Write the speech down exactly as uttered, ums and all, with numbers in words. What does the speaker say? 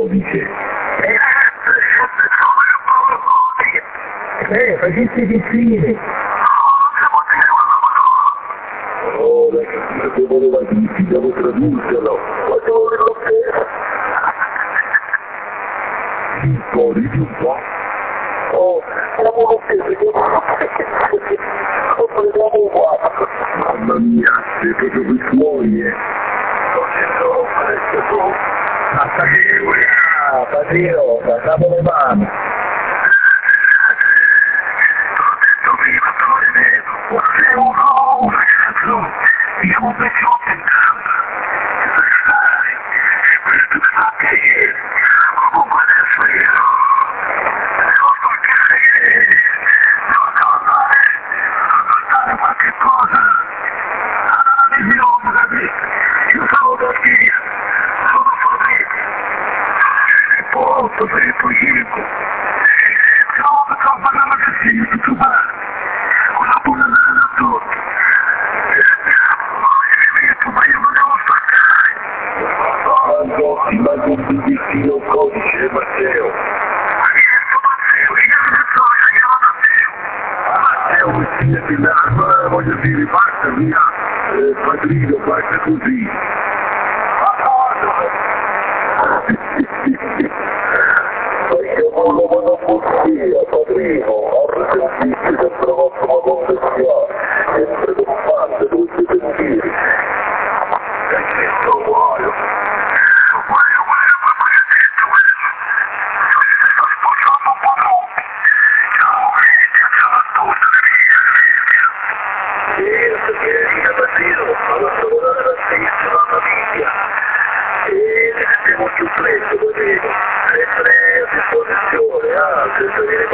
codice. Eh, facessi vicini. Oh, la cattiva che voleva dirti, devo tradurcelo. Ma dove l'ho preso? Zitto, ridi un po'. Oh, l'avevo preso, io ho preso uguale. Mamma mia, sei proprio qui fuori, eh. Non c'è solo, adesso tu. Ma patriota, patriota, capo le mani. Siamo peggiori entrambi. Questo mi fa piacere. Comunque adesso io devo toccare, devo tornare a guardare qualche cosa. Alla visione da me. Io sono da via, sono Fabrizio. Il posto per il progetto. Siamo per trovare la magazzina tutto male. Una buona nana a tutti. Ma io non devo staccare. Quando ti mando un bigliettino codice, Matteo. Ma chi è sto Matteo? Io non so, io chiamo Matteo. Matteo, vestirti l'arma, voglio dire, basta via. Eh, padrino, basta così. Ma io non lo vado via, padrino. Ho risentito sempre vostro confessione. Sempre con parte dovete sentire. E che sto muoio? Muoio, muoio, ma mai detto quello? Io si sta sposando un po' troppo. Ciao, vedi, ciao a tutte le mie, vedi. Sì, perché io Matteo, vado a lavorare la stessa la famiglia. E ne mettiamo più presto, potevo. Sempre a disposizione, ah, senza dire